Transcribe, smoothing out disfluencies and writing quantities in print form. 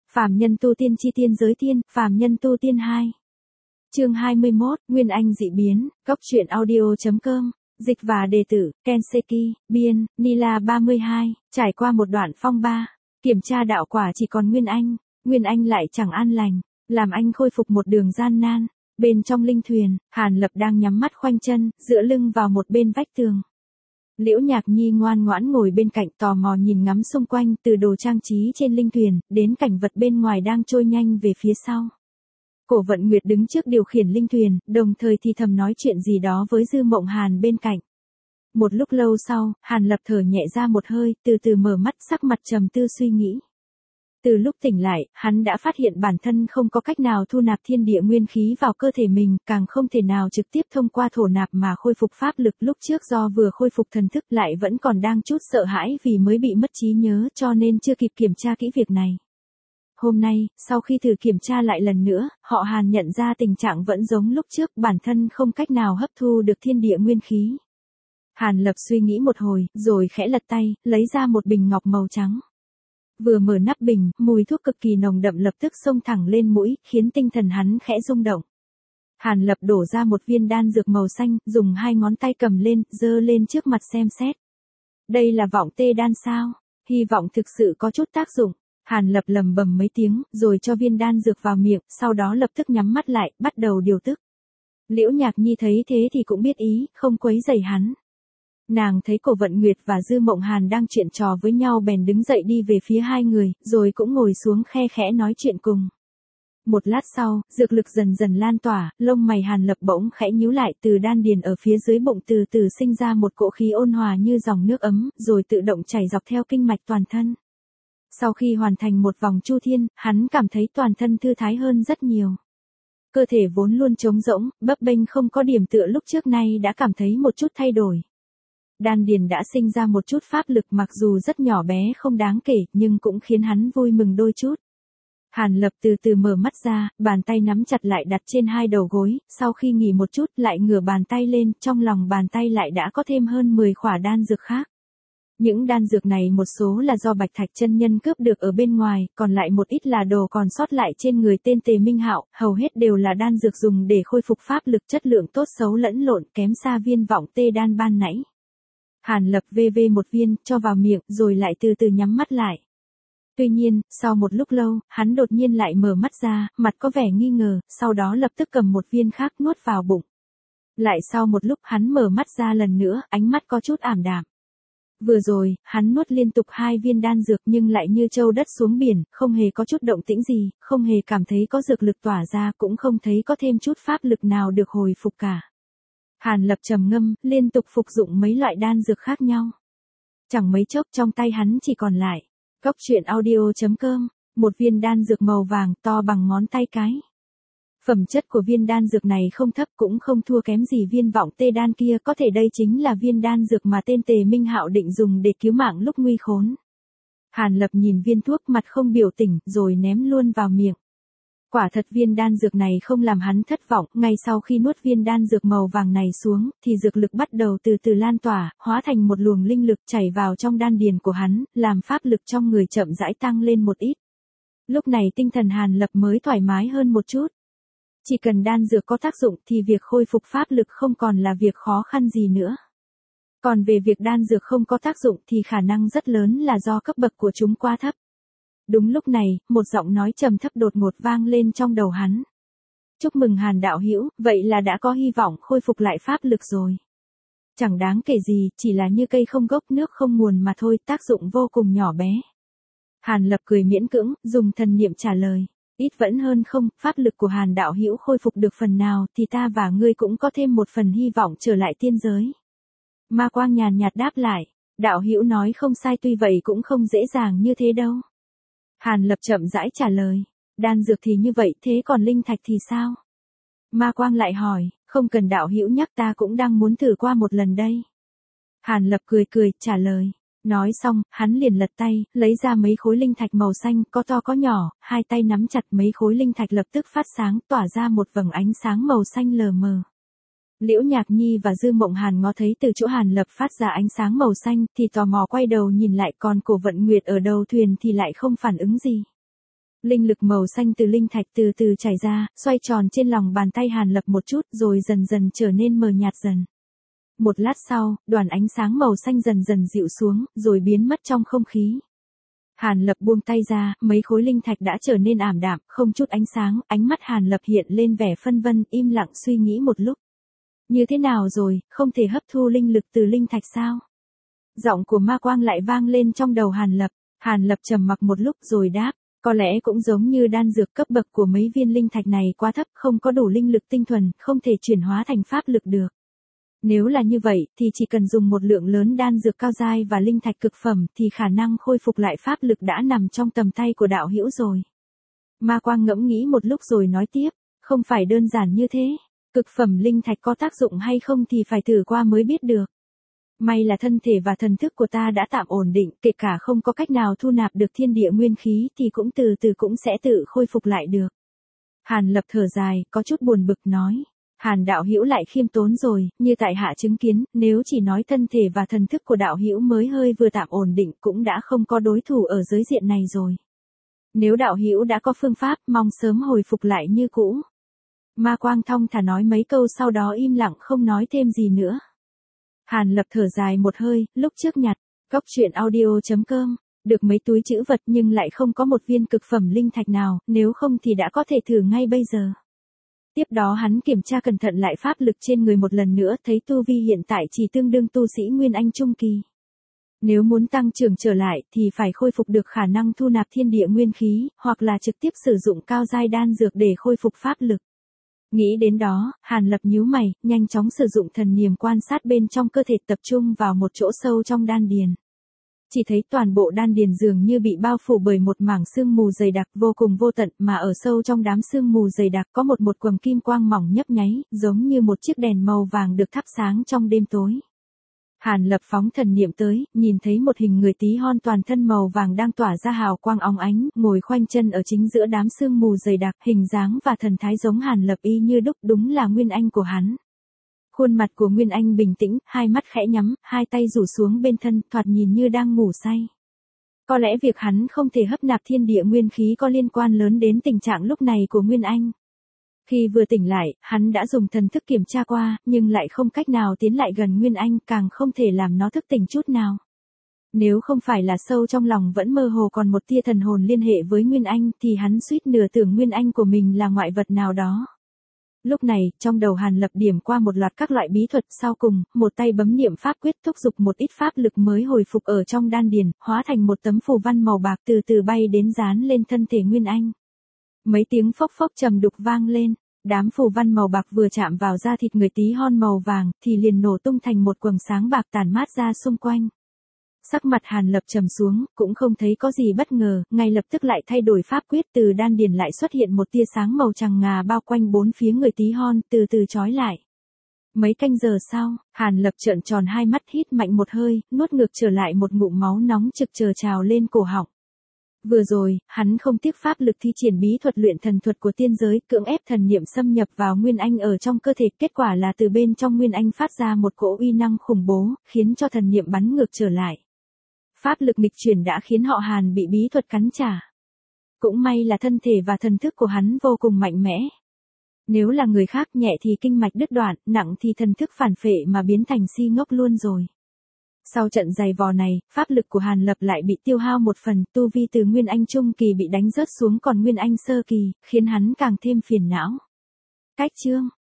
Phàm nhân tu tiên chi tiên giới tiên, phàm nhân tu tiên 2. Chương 21, Nguyên Anh dị biến, Góc truyện audio.com, dịch và đề tử, Kenseki, biên, Nila 32, trải qua một đoạn phong ba, kiểm tra đạo quả chỉ còn Nguyên Anh lại chẳng an lành, làm anh khôi phục một đường gian nan. Bên trong linh thuyền, Hàn Lập đang nhắm mắt khoanh chân, dựa lưng vào một bên vách tường. Liễu Nhạc Nhi ngoan ngoãn ngồi bên cạnh tò mò nhìn ngắm xung quanh, từ đồ trang trí trên linh thuyền, đến cảnh vật bên ngoài đang trôi nhanh về phía sau. Cổ Vận Nguyệt đứng trước điều khiển linh thuyền, đồng thời thì thầm nói chuyện gì đó với Dư Mộng Hàn bên cạnh. Một lúc lâu sau, Hàn Lập thở nhẹ ra một hơi, từ từ mở mắt, sắc mặt trầm tư suy nghĩ. Từ lúc tỉnh lại, hắn đã phát hiện bản thân không có cách nào thu nạp thiên địa nguyên khí vào cơ thể mình, càng không thể nào trực tiếp thông qua thổ nạp mà khôi phục pháp lực. Lúc trước do vừa khôi phục thần thức lại vẫn còn đang chút sợ hãi vì mới bị mất trí nhớ, cho nên chưa kịp kiểm tra kỹ việc này. Hôm nay, sau khi thử kiểm tra lại lần nữa, họ Hàn nhận ra tình trạng vẫn giống lúc trước, bản thân không cách nào hấp thu được thiên địa nguyên khí. Hàn Lập suy nghĩ một hồi, rồi khẽ lật tay, lấy ra một bình ngọc màu trắng. Vừa mở nắp bình, mùi thuốc cực kỳ nồng đậm lập tức xông thẳng lên mũi, khiến tinh thần hắn khẽ rung động. Hàn Lập đổ ra một viên đan dược màu xanh, dùng hai ngón tay cầm lên, giơ lên trước mặt xem xét. Đây là vọng tê đan sao? Hy vọng thực sự có chút tác dụng. Hàn Lập lầm bầm mấy tiếng, rồi cho viên đan dược vào miệng, sau đó lập tức nhắm mắt lại, bắt đầu điều tức. Liễu Nhạc Nhi thấy thế thì cũng biết ý, không quấy rầy hắn. Nàng thấy Cổ Vận Nguyệt và Dư Mộng Hàn đang chuyện trò với nhau bèn đứng dậy đi về phía hai người, rồi cũng ngồi xuống khe khẽ nói chuyện cùng. Một lát sau, dược lực dần dần lan tỏa, lông mày Hàn Lập bỗng khẽ nhíu lại, từ đan điền ở phía dưới bụng từ từ sinh ra một cỗ khí ôn hòa như dòng nước ấm, rồi tự động chảy dọc theo kinh mạch toàn thân. Sau khi hoàn thành một vòng chu thiên, hắn cảm thấy toàn thân thư thái hơn rất nhiều. Cơ thể vốn luôn trống rỗng, bấp bênh không có điểm tựa lúc trước nay đã cảm thấy một chút thay đổi. Đan điền đã sinh ra một chút pháp lực, mặc dù rất nhỏ bé không đáng kể, nhưng cũng khiến hắn vui mừng đôi chút. Hàn Lập từ từ mở mắt ra, bàn tay nắm chặt lại đặt trên hai đầu gối, sau khi nghỉ một chút lại ngửa bàn tay lên, trong lòng bàn tay lại đã có thêm hơn 10 khỏa đan dược khác. Những đan dược này một số là do Bạch Thạch chân nhân cướp được ở bên ngoài, còn lại một ít là đồ còn sót lại trên người tên Tề Minh Hạo, hầu hết đều là đan dược dùng để khôi phục pháp lực, chất lượng tốt xấu lẫn lộn, kém xa viên vọng tê đan ban nãy. Hàn Lập vê một viên, cho vào miệng, rồi lại từ từ nhắm mắt lại. Tuy nhiên, sau một lúc lâu, hắn đột nhiên lại mở mắt ra, mặt có vẻ nghi ngờ, sau đó lập tức cầm một viên khác nuốt vào bụng. Lại sau một lúc hắn mở mắt ra lần nữa, ánh mắt có chút ảm đạm. Vừa rồi, hắn nuốt liên tục 2 viên đan dược nhưng lại như trâu đất xuống biển, không hề có chút động tĩnh gì, không hề cảm thấy có dược lực tỏa ra, cũng không thấy có thêm chút pháp lực nào được hồi phục cả. Hàn Lập trầm ngâm, liên tục phục dụng mấy loại đan dược khác nhau. Chẳng mấy chốc trong tay hắn chỉ còn lại. Góc truyện audio.com, một viên đan dược màu vàng to bằng ngón tay cái. Phẩm chất của viên đan dược này không thấp cũng không thua kém gì viên vọng tê đan kia, có thể đây chính là viên đan dược mà tên Tề Minh Hạo định dùng để cứu mạng lúc nguy khốn. Hàn Lập nhìn viên thuốc mặt không biểu tình, rồi ném luôn vào miệng. Quả thật viên đan dược này không làm hắn thất vọng, ngay sau khi nuốt viên đan dược màu vàng này xuống, thì dược lực bắt đầu từ từ lan tỏa, hóa thành một luồng linh lực chảy vào trong đan điền của hắn, làm pháp lực trong người chậm rãi tăng lên một ít. Lúc này tinh thần Hàn Lập mới thoải mái hơn một chút. Chỉ cần đan dược có tác dụng thì việc khôi phục pháp lực không còn là việc khó khăn gì nữa. Còn về việc đan dược không có tác dụng thì khả năng rất lớn là do cấp bậc của chúng quá thấp. Đúng lúc này, một giọng nói trầm thấp đột ngột vang lên trong đầu hắn. Chúc mừng Hàn đạo hữu, vậy là đã có hy vọng khôi phục lại pháp lực rồi. Chẳng đáng kể gì, chỉ là như cây không gốc nước không nguồn mà thôi, tác dụng vô cùng nhỏ bé. Hàn Lập cười miễn cưỡng, dùng thần niệm trả lời. Ít vẫn hơn không, pháp lực của Hàn đạo hữu khôi phục được phần nào thì ta và ngươi cũng có thêm một phần hy vọng trở lại tiên giới. Ma Quang nhàn nhạt đáp lại, đạo hữu nói không sai, tuy vậy cũng không dễ dàng như thế đâu. Hàn Lập chậm rãi trả lời, đan dược thì như vậy, thế còn linh thạch thì sao? Ma Quang lại hỏi, không cần đạo hữu nhắc, ta cũng đang muốn thử qua một lần đây. Hàn Lập cười trả lời. Nói xong, hắn liền lật tay, lấy ra mấy khối linh thạch màu xanh, có to có nhỏ, hai tay nắm chặt mấy khối linh thạch lập tức phát sáng, tỏa ra một vầng ánh sáng màu xanh lờ mờ. Liễu Nhạc Nhi và Dư Mộng Hàn ngó thấy từ chỗ Hàn Lập phát ra ánh sáng màu xanh thì tò mò quay đầu nhìn lại, còn Cổ Vận Nguyệt ở đầu thuyền thì lại không phản ứng gì. Linh lực màu xanh từ linh thạch từ từ chảy ra, xoay tròn trên lòng bàn tay Hàn Lập một chút rồi dần dần trở nên mờ nhạt dần. Một lát sau, đoàn ánh sáng màu xanh dần dần dịu xuống, rồi biến mất trong không khí. Hàn Lập buông tay ra, mấy khối linh thạch đã trở nên ảm đạm, không chút ánh sáng, ánh mắt Hàn Lập hiện lên vẻ phân vân, im lặng suy nghĩ một lúc. Như thế nào rồi, không thể hấp thu linh lực từ linh thạch sao? Giọng của ma quang lại vang lên trong đầu Hàn Lập. Hàn Lập trầm mặc một lúc rồi đáp, có lẽ cũng giống như đan dược cấp bậc của mấy viên linh thạch này quá thấp, không có đủ linh lực tinh thuần, không thể chuyển hóa thành pháp lực được. Nếu là như vậy, thì chỉ cần dùng một lượng lớn đan dược cao giai và linh thạch cực phẩm thì khả năng khôi phục lại pháp lực đã nằm trong tầm tay của đạo hữu rồi. Ma quang ngẫm nghĩ một lúc rồi nói tiếp, không phải đơn giản như thế. Cực phẩm linh thạch có tác dụng hay không thì phải thử qua mới biết được. May là thân thể và thần thức của ta đã tạm ổn định, kể cả không có cách nào thu nạp được thiên địa nguyên khí thì cũng từ từ cũng sẽ tự khôi phục lại được. Hàn Lập thở dài, có chút buồn bực nói. Hàn đạo hữu lại khiêm tốn rồi, như tại hạ chứng kiến, nếu chỉ nói thân thể và thần thức của đạo hữu mới hơi vừa tạm ổn định cũng đã không có đối thủ ở giới diện này rồi. Nếu đạo hữu đã có phương pháp, mong sớm hồi phục lại như cũ. Ma quang thong thả nói mấy câu sau đó im lặng không nói thêm gì nữa. Hàn Lập thở dài một hơi, lúc trước nhặt, góc truyện audio.com, được mấy túi trữ vật nhưng lại không có một viên cực phẩm linh thạch nào, nếu không thì đã có thể thử ngay bây giờ. Tiếp đó hắn kiểm tra cẩn thận lại pháp lực trên người một lần nữa, thấy tu vi hiện tại chỉ tương đương tu sĩ Nguyên Anh Trung Kỳ. Nếu muốn tăng trưởng trở lại thì phải khôi phục được khả năng thu nạp thiên địa nguyên khí, hoặc là trực tiếp sử dụng cao giai đan dược để khôi phục pháp lực. Nghĩ đến đó, Hàn Lập nhíu mày, nhanh chóng sử dụng thần niệm quan sát bên trong cơ thể tập trung vào một chỗ sâu trong đan điền. Chỉ thấy toàn bộ đan điền dường như bị bao phủ bởi một mảng sương mù dày đặc vô cùng vô tận, mà ở sâu trong đám sương mù dày đặc có một quầng kim quang mỏng nhấp nháy, giống như một chiếc đèn màu vàng được thắp sáng trong đêm tối. Hàn Lập phóng thần niệm tới, nhìn thấy một hình người tí hon toàn thân màu vàng đang tỏa ra hào quang óng ánh, ngồi khoanh chân ở chính giữa đám sương mù dày đặc, hình dáng và thần thái giống Hàn Lập y như đúc, đúng là Nguyên Anh của hắn. Khuôn mặt của Nguyên Anh bình tĩnh, hai mắt khẽ nhắm, hai tay rủ xuống bên thân, thoạt nhìn như đang ngủ say. Có lẽ việc hắn không thể hấp nạp thiên địa nguyên khí có liên quan lớn đến tình trạng lúc này của Nguyên Anh. Khi vừa tỉnh lại, hắn đã dùng thần thức kiểm tra qua, nhưng lại không cách nào tiến lại gần Nguyên Anh, càng không thể làm nó thức tỉnh chút nào. Nếu không phải là sâu trong lòng vẫn mơ hồ còn một tia thần hồn liên hệ với Nguyên Anh thì hắn suýt nửa tưởng Nguyên Anh của mình là ngoại vật nào đó. Lúc này, trong đầu Hàn Lập điểm qua một loạt các loại bí thuật, sau cùng, một tay bấm niệm pháp quyết thúc giục một ít pháp lực mới hồi phục ở trong đan điền, hóa thành một tấm phù văn màu bạc từ từ bay đến dán lên thân thể Nguyên Anh. Mấy tiếng phốc phốc trầm đục vang lên, đám phù văn màu bạc vừa chạm vào da thịt người tí hon màu vàng thì liền nổ tung thành một quầng sáng bạc tản mát ra xung quanh. Sắc mặt Hàn Lập trầm xuống, cũng không thấy có gì bất ngờ, ngay lập tức lại thay đổi pháp quyết, từ đan điền lại xuất hiện một tia sáng màu trắng ngà bao quanh bốn phía người tí hon, từ từ chói lại. Mấy canh giờ sau, Hàn Lập trợn tròn hai mắt, hít mạnh một hơi, nuốt ngược trở lại một ngụm máu nóng trực chờ trào lên cổ họng. Vừa rồi, hắn không tiếc pháp lực thi triển bí thuật luyện thần thuật của tiên giới, cưỡng ép thần niệm xâm nhập vào Nguyên Anh ở trong cơ thể, kết quả là từ bên trong Nguyên Anh phát ra một cỗ uy năng khủng bố, khiến cho thần niệm bắn ngược trở lại. Pháp lực nghịch chuyển đã khiến họ Hàn bị bí thuật cắn trả. Cũng may là thân thể và thần thức của hắn vô cùng mạnh mẽ. Nếu là người khác, nhẹ thì kinh mạch đứt đoạn, nặng thì thần thức phản phệ mà biến thành si ngốc luôn rồi. Sau trận giày vò này, pháp lực của Hàn Lập lại bị tiêu hao một phần, tu vi từ Nguyên Anh Trung Kỳ bị đánh rớt xuống còn Nguyên Anh Sơ Kỳ, khiến hắn càng thêm phiền não. Cách chương